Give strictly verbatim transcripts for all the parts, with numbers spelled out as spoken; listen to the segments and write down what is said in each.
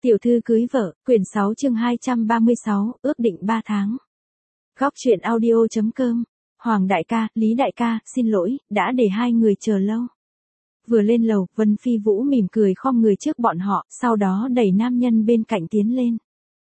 Tiểu thư cưới vợ, quyển sáu chương hai trăm ba mươi sáu, ước định ba tháng. Góc truyện audio.com. Hoàng đại ca, Lý đại ca, xin lỗi, đã để hai người chờ lâu. Vừa lên lầu, Vân Phi Vũ mỉm cười khom người trước bọn họ, sau đó đẩy nam nhân bên cạnh tiến lên.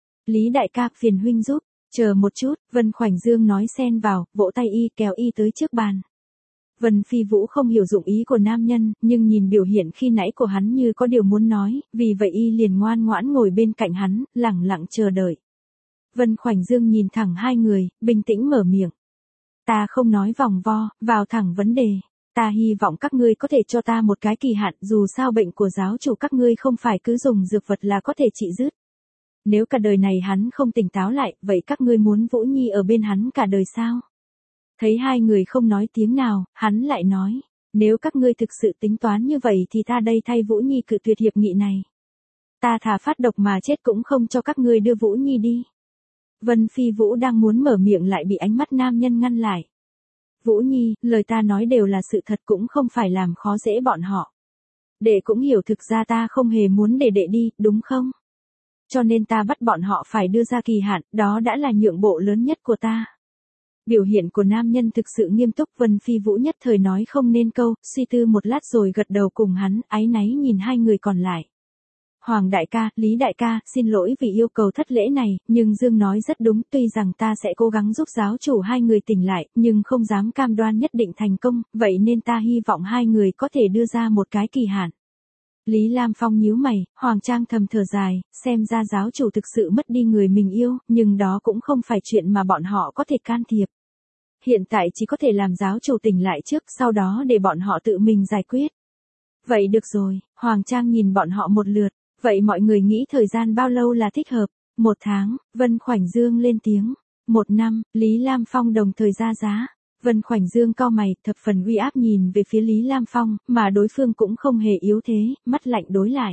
Lý đại ca, phiền huynh giúp, chờ một chút, Vân Khoảnh Dương nói xen vào, vỗ tay y kéo y tới trước bàn. Vân Phi Vũ không hiểu dụng ý của nam nhân, nhưng nhìn biểu hiện khi nãy của hắn như có điều muốn nói, vì vậy y liền ngoan ngoãn ngồi bên cạnh hắn, lẳng lặng chờ đợi. Vân Khoảnh Dương nhìn thẳng hai người, bình tĩnh mở miệng. Ta không nói vòng vo, vào thẳng vấn đề. Ta hy vọng các ngươi có thể cho ta một cái kỳ hạn, dù sao bệnh của giáo chủ các ngươi không phải cứ dùng dược vật là có thể trị dứt. Nếu cả đời này hắn không tỉnh táo lại, vậy các ngươi muốn Vũ Nhi ở bên hắn cả đời sao? Thấy hai người không nói tiếng nào, hắn lại nói, nếu các ngươi thực sự tính toán như vậy thì ta đây thay Vũ Nhi cự tuyệt hiệp nghị này. Ta thà phát độc mà chết cũng không cho các ngươi đưa Vũ Nhi đi. Vân Phi Vũ đang muốn mở miệng lại bị ánh mắt nam nhân ngăn lại. Vũ Nhi, lời ta nói đều là sự thật, cũng không phải làm khó dễ bọn họ. Đệ cũng hiểu thực ra ta không hề muốn để đệ đi, đúng không? Cho nên ta bắt bọn họ phải đưa ra kỳ hạn, đó đã là nhượng bộ lớn nhất của ta. Biểu hiện của nam nhân thực sự nghiêm túc, Vân Phi Vũ nhất thời nói không nên câu, suy tư một lát rồi gật đầu cùng hắn, áy náy nhìn hai người còn lại. Hoàng đại ca, Lý đại ca, xin lỗi vì yêu cầu thất lễ này, nhưng Dương nói rất đúng, tuy rằng ta sẽ cố gắng giúp giáo chủ hai người tỉnh lại, nhưng không dám cam đoan nhất định thành công, vậy nên ta hy vọng hai người có thể đưa ra một cái kỳ hạn. Lý Lam Phong nhíu mày, Hoàng Trang thầm thở dài, xem ra giáo chủ thực sự mất đi người mình yêu, nhưng đó cũng không phải chuyện mà bọn họ có thể can thiệp. Hiện tại chỉ có thể làm giáo chủ tỉnh lại trước, sau đó để bọn họ tự mình giải quyết. Vậy được rồi, Hoàng Trang nhìn bọn họ một lượt, vậy mọi người nghĩ thời gian bao lâu là thích hợp? Một tháng, Vân Khoảnh Dương lên tiếng. Một năm, Lý Lam Phong đồng thời ra giá. Vân Khoảnh Dương cau mày, thập phần uy áp nhìn về phía Lý Lam Phong, mà đối phương cũng không hề yếu thế, mắt lạnh đối lại.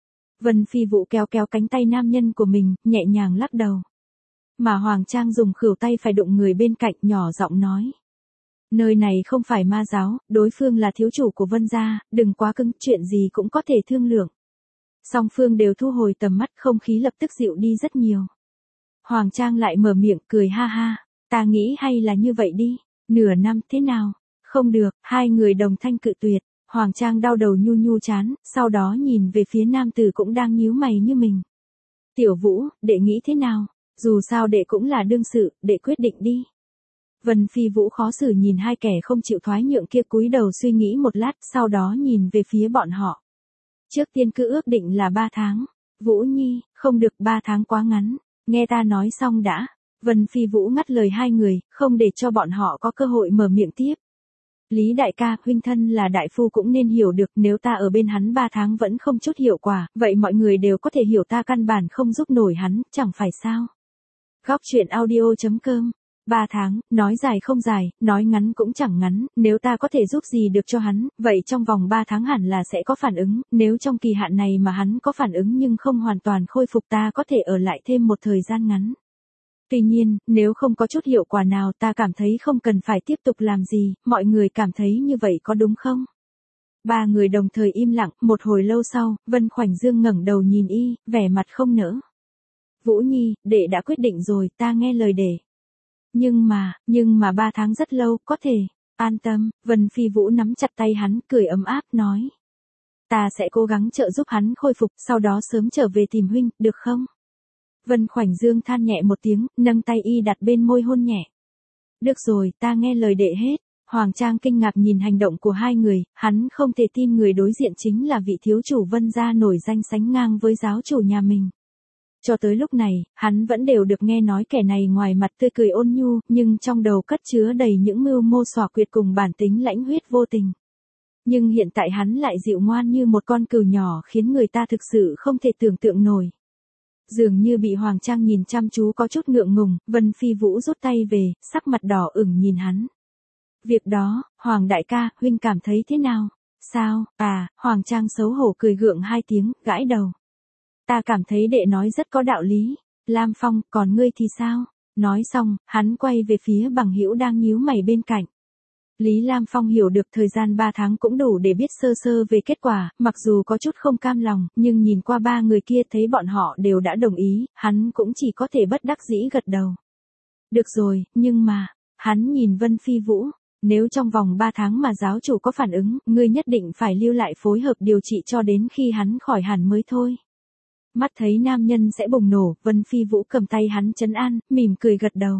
Vân Phi Vũ kéo kéo cánh tay nam nhân của mình, nhẹ nhàng lắc đầu. Mà Hoàng Trang dùng khuỷu tay phải đụng người bên cạnh, nhỏ giọng nói. Nơi này không phải ma giáo, đối phương là thiếu chủ của Vân gia, đừng quá cứng, chuyện gì cũng có thể thương lượng. Song phương đều thu hồi tầm mắt, không khí lập tức dịu đi rất nhiều. Hoàng Trang lại mở miệng, cười ha ha, ta nghĩ hay là như vậy đi, nửa năm thế nào? Không được, hai người đồng thanh cự tuyệt. Hoàng Trang đau đầu nhu nhu chán, sau đó nhìn về phía nam tử cũng đang nhíu mày như mình. Tiểu Vũ, đệ nghĩ thế nào? Dù sao đệ cũng là đương sự, đệ quyết định đi. Vân Phi Vũ khó xử nhìn hai kẻ không chịu thoái nhượng kia, cúi đầu suy nghĩ một lát, sau đó nhìn về phía bọn họ. Trước tiên cứ ước định là ba tháng. Vũ Nhi, không được, ba tháng quá ngắn. Nghe ta nói xong đã. Vân Phi Vũ ngắt lời hai người, không để cho bọn họ có cơ hội mở miệng tiếp. Lý đại ca, huynh thân là đại phu cũng nên hiểu được, nếu ta ở bên hắn ba tháng vẫn không chút hiệu quả, vậy mọi người đều có thể hiểu ta căn bản không giúp nổi hắn, chẳng phải sao? Góc truyện audio.com. Ba tháng, nói dài không dài, nói ngắn cũng chẳng ngắn, nếu ta có thể giúp gì được cho hắn, vậy trong vòng ba tháng hẳn là sẽ có phản ứng, nếu trong kỳ hạn này mà hắn có phản ứng nhưng không hoàn toàn khôi phục, ta có thể ở lại thêm một thời gian ngắn. Tuy nhiên, nếu không có chút hiệu quả nào, ta cảm thấy không cần phải tiếp tục làm gì, mọi người cảm thấy như vậy có đúng không? Ba người đồng thời im lặng, một hồi lâu sau, Vân Khoảnh Dương ngẩng đầu nhìn y, vẻ mặt không nỡ. Vũ Nhi, đệ đã quyết định rồi, ta nghe lời đệ. Nhưng mà, nhưng mà ba tháng rất lâu, có thể. An tâm, Vân Phi Vũ nắm chặt tay hắn, cười ấm áp, nói. Ta sẽ cố gắng trợ giúp hắn khôi phục, sau đó sớm trở về tìm huynh, được không? Vân Khoảnh Dương than nhẹ một tiếng, nâng tay y đặt bên môi hôn nhẹ. Được rồi, ta nghe lời đệ hết. Hoàng Trang kinh ngạc nhìn hành động của hai người, hắn không thể tin người đối diện chính là vị thiếu chủ Vân gia nổi danh sánh ngang với giáo chủ nhà mình. Cho tới lúc này, hắn vẫn đều được nghe nói kẻ này ngoài mặt tươi cười ôn nhu, nhưng trong đầu cất chứa đầy những mưu mô xảo quyệt cùng bản tính lãnh huyết vô tình. Nhưng hiện tại hắn lại dịu ngoan như một con cừu nhỏ, khiến người ta thực sự không thể tưởng tượng nổi. Dường như bị Hoàng Trang nhìn chăm chú có chút ngượng ngùng, Vân Phi Vũ rút tay về, sắc mặt đỏ ửng nhìn hắn. Việc đó, Hoàng đại ca, huynh cảm thấy thế nào? Sao? À, Hoàng Trang xấu hổ cười gượng hai tiếng, gãi đầu. Ta cảm thấy đệ nói rất có đạo lý. Lam Phong, còn ngươi thì sao? Nói xong, hắn quay về phía bằng hữu đang nhíu mày bên cạnh. Lý Lam Phong hiểu được thời gian ba tháng cũng đủ để biết sơ sơ về kết quả, mặc dù có chút không cam lòng, nhưng nhìn qua ba người kia thấy bọn họ đều đã đồng ý, hắn cũng chỉ có thể bất đắc dĩ gật đầu. Được rồi, nhưng mà, hắn nhìn Vân Phi Vũ, nếu trong vòng ba tháng mà giáo chủ có phản ứng, ngươi nhất định phải lưu lại phối hợp điều trị cho đến khi hắn khỏi hẳn mới thôi. Mắt thấy nam nhân sẽ bùng nổ, Vân Phi Vũ cầm tay hắn trấn an, mỉm cười gật đầu.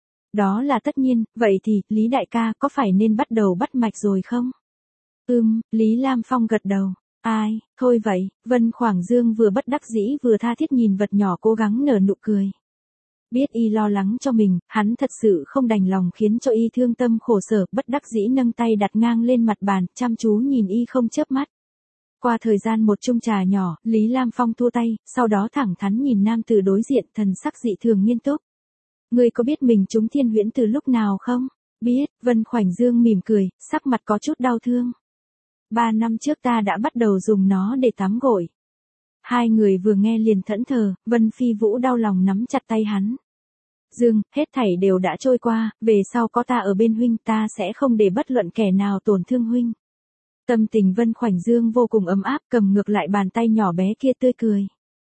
Đó là tất nhiên, vậy thì, Lý đại ca có phải nên bắt đầu bắt mạch rồi không? Ừm, Lý Lam Phong gật đầu. Ai, thôi vậy, Vân Khoảng Dương vừa bất đắc dĩ vừa tha thiết nhìn vật nhỏ cố gắng nở nụ cười. Biết y lo lắng cho mình, hắn thật sự không đành lòng khiến cho y thương tâm khổ sở, bất đắc dĩ nâng tay đặt ngang lên mặt bàn, chăm chú nhìn y không chớp mắt. Qua thời gian một chung trà nhỏ, Lý Lam Phong thua tay, sau đó thẳng thắn nhìn nam tử đối diện, thần sắc dị thường nghiêm túc. Ngươi có biết mình trúng thiên huyễn từ lúc nào không? Biết, Vân Khoảnh Dương mỉm cười, sắc mặt có chút đau thương. Ba năm trước ta đã bắt đầu dùng nó để tắm gội. Hai người vừa nghe liền thẫn thờ, Vân Phi Vũ đau lòng nắm chặt tay hắn. Dương, hết thảy đều đã trôi qua, về sau có ta ở bên huynh ta sẽ không để bất luận kẻ nào tổn thương huynh. Tâm tình Vân Khoảnh Dương vô cùng ấm áp, cầm ngược lại bàn tay nhỏ bé kia tươi cười.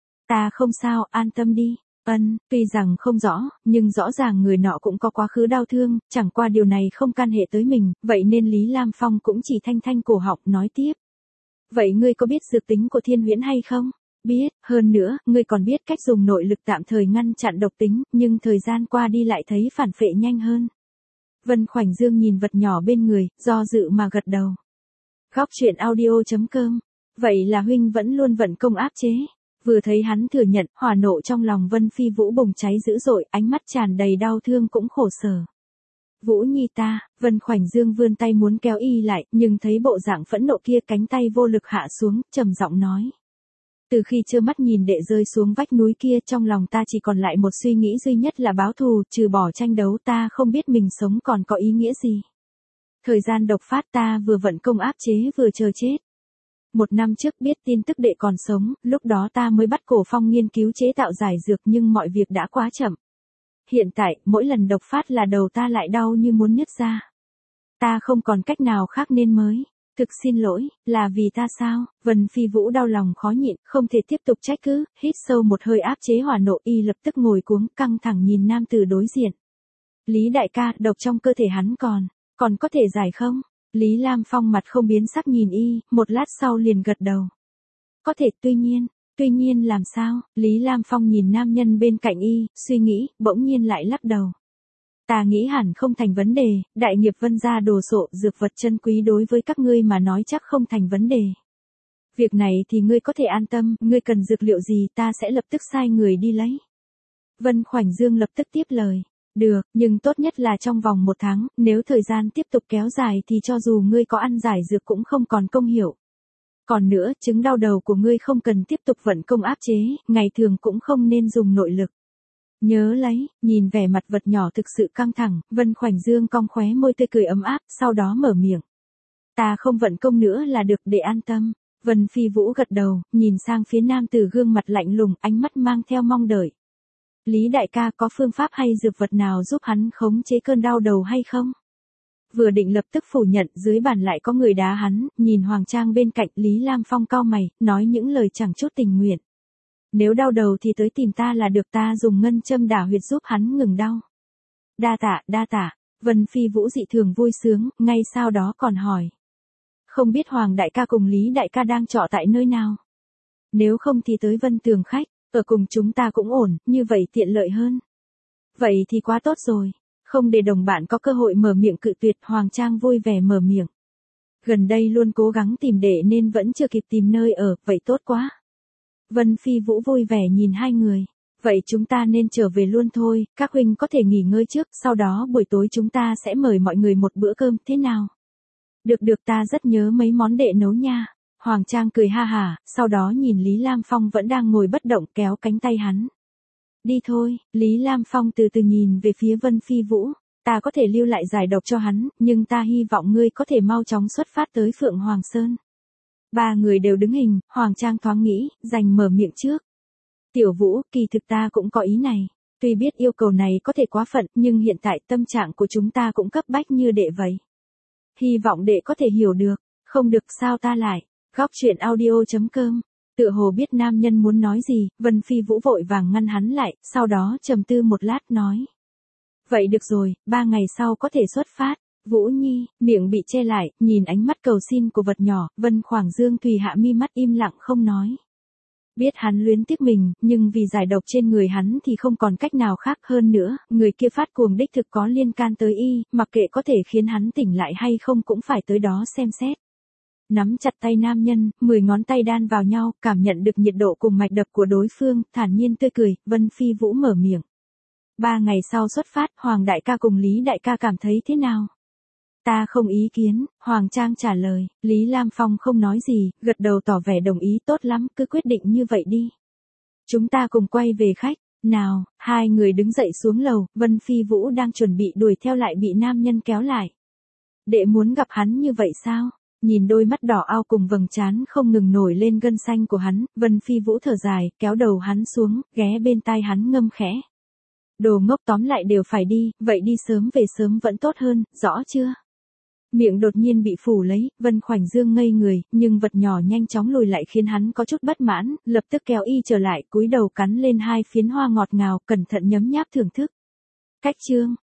Ta không sao, an tâm đi. Ân, tuy rằng không rõ, nhưng rõ ràng người nọ cũng có quá khứ đau thương, chẳng qua điều này không can hệ tới mình, vậy nên Lý Lam Phong cũng chỉ thanh thanh cổ họng nói tiếp. Vậy ngươi có biết dược tính của thiên huyễn hay không? Biết, hơn nữa, ngươi còn biết cách dùng nội lực tạm thời ngăn chặn độc tính, nhưng thời gian qua đi lại thấy phản phệ nhanh hơn. Vân Khoảnh Dương nhìn vật nhỏ bên người, do dự mà gật đầu. Góc truyện audio chấm com. Vậy là huynh vẫn luôn vận công áp chế. Vừa thấy hắn thừa nhận, hỏa nộ trong lòng Vân Phi Vũ bùng cháy dữ dội, ánh mắt tràn đầy đau thương cũng khổ sở. Vũ Nhi ta, Vân Khoảnh Dương vươn tay muốn kéo y lại, nhưng thấy bộ dạng phẫn nộ kia cánh tay vô lực hạ xuống, trầm giọng nói. Từ khi trơ mắt nhìn đệ rơi xuống vách núi kia trong lòng ta chỉ còn lại một suy nghĩ duy nhất là báo thù, trừ bỏ tranh đấu ta không biết mình sống còn có ý nghĩa gì. Thời gian độc phát ta vừa vận công áp chế vừa chờ chết. Một năm trước biết tin tức đệ còn sống, lúc đó ta mới bắt Cổ Phong nghiên cứu chế tạo giải dược nhưng mọi việc đã quá chậm. Hiện tại, mỗi lần độc phát là đầu ta lại đau như muốn nứt ra. Ta không còn cách nào khác nên mới. Thực xin lỗi, là vì ta sao? Vân Phi Vũ đau lòng khó nhịn, không thể tiếp tục trách cứ, hít sâu một hơi áp chế hỏa nộ y lập tức ngồi cuống căng thẳng nhìn nam tử đối diện. Lý đại ca, độc trong cơ thể hắn còn, còn có thể giải không? Lý Lam Phong mặt không biến sắc nhìn y, một lát sau liền gật đầu. Có thể, tuy nhiên, tuy nhiên làm sao? Lý Lam Phong nhìn nam nhân bên cạnh y, suy nghĩ, bỗng nhiên lại lắc đầu. Ta nghĩ hẳn không thành vấn đề, đại nghiệp Vân gia đồ sộ, dược vật chân quý đối với các ngươi mà nói chắc không thành vấn đề. Việc này thì ngươi có thể an tâm, ngươi cần dược liệu gì ta sẽ lập tức sai người đi lấy. Vân Khoảnh Dương lập tức tiếp lời. Được, nhưng tốt nhất là trong vòng một tháng, nếu thời gian tiếp tục kéo dài thì cho dù ngươi có ăn giải dược cũng không còn công hiệu. Còn nữa, chứng đau đầu của ngươi không cần tiếp tục vận công áp chế, ngày thường cũng không nên dùng nội lực. Nhớ lấy, nhìn vẻ mặt vật nhỏ thực sự căng thẳng, Vân Khoảnh Dương cong khóe môi tươi cười ấm áp, sau đó mở miệng. Ta không vận công nữa là được để an tâm. Vân Phi Vũ gật đầu, nhìn sang phía nam tử gương mặt lạnh lùng, ánh mắt mang theo mong đợi. Lý đại ca có phương pháp hay dược vật nào giúp hắn khống chế cơn đau đầu hay không? Vừa định lập tức phủ nhận, dưới bàn lại có người đá hắn, nhìn Hoàng Trang bên cạnh Lý Lam Phong cau mày, nói những lời chẳng chút tình nguyện. Nếu đau đầu thì tới tìm ta là được, ta dùng ngân châm đả huyệt giúp hắn ngừng đau. Đa tạ, đa tạ, Vân Phi Vũ dị thường vui sướng, ngay sau đó còn hỏi. Không biết Hoàng đại ca cùng Lý đại ca đang trọ tại nơi nào? Nếu không thì tới Vân Tường khách, ở cùng chúng ta cũng ổn, như vậy tiện lợi hơn. Vậy thì quá tốt rồi, không để đồng bạn có cơ hội mở miệng cự tuyệt, Hoàng Trang vui vẻ mở miệng. Gần đây luôn cố gắng tìm đệ nên vẫn chưa kịp tìm nơi ở, vậy tốt quá. Vân Phi Vũ vui vẻ nhìn hai người. Vậy chúng ta nên trở về luôn thôi, các huynh có thể nghỉ ngơi trước, sau đó buổi tối chúng ta sẽ mời mọi người một bữa cơm, thế nào? Được được, ta rất nhớ mấy món đệ nấu nha. Hoàng Trang cười ha hả, sau đó nhìn Lý Lam Phong vẫn đang ngồi bất động kéo cánh tay hắn. Đi thôi, Lý Lam Phong từ từ nhìn về phía Vân Phi Vũ. Ta có thể lưu lại giải độc cho hắn, nhưng ta hy vọng ngươi có thể mau chóng xuất phát tới Phượng Hoàng Sơn. Ba người đều đứng hình, Hoàng Trang thoáng nghĩ, dành mở miệng trước. Tiểu Vũ, kỳ thực ta cũng có ý này. Tuy biết yêu cầu này có thể quá phận, nhưng hiện tại tâm trạng của chúng ta cũng cấp bách như đệ vậy. hy vọng đệ có thể hiểu được. Không được sao ta lại. Góc truyện audio.com. Tựa hồ biết nam nhân muốn nói gì, Vân Phi Vũ vội vàng ngăn hắn lại, sau đó trầm tư một lát nói. Vậy được rồi, ba ngày sau có thể xuất phát. Vũ Nhi, miệng bị che lại, nhìn ánh mắt cầu xin của vật nhỏ, Vân Khoảng Dương tùy hạ mi mắt im lặng không nói. Biết hắn luyến tiếc mình, nhưng vì giải độc trên người hắn thì không còn cách nào khác hơn nữa, người kia phát cuồng đích thực có liên can tới y, mặc kệ có thể khiến hắn tỉnh lại hay không cũng phải tới đó xem xét. Nắm chặt tay nam nhân, mười ngón tay đan vào nhau, cảm nhận được nhiệt độ cùng mạch đập của đối phương, thản nhiên tươi cười, Vân Phi Vũ mở miệng. Ba ngày sau xuất phát, Hoàng đại ca cùng Lý đại ca cảm thấy thế nào? Ta không ý kiến, Hoàng Trang trả lời, Lý Lam Phong không nói gì, gật đầu tỏ vẻ đồng ý tốt lắm, cứ quyết định như vậy đi. Chúng ta cùng quay về khách, nào, hai người đứng dậy xuống lầu, Vân Phi Vũ đang chuẩn bị đuổi theo lại bị nam nhân kéo lại. Đệ muốn gặp hắn như vậy sao? Nhìn đôi mắt đỏ ao cùng vầng trán không ngừng nổi lên gân xanh của hắn, Vân Phi Vũ thở dài, kéo đầu hắn xuống, ghé bên tai hắn ngâm khẽ. Đồ ngốc tóm lại đều phải đi, vậy đi sớm về sớm vẫn tốt hơn, rõ chưa? Miệng đột nhiên bị phủ lấy, Vân Khoảnh Dương ngây người, nhưng vật nhỏ nhanh chóng lùi lại khiến hắn có chút bất mãn, lập tức kéo y trở lại, cúi đầu cắn lên hai phiến hoa ngọt ngào, cẩn thận nhấm nháp thưởng thức. Cách chương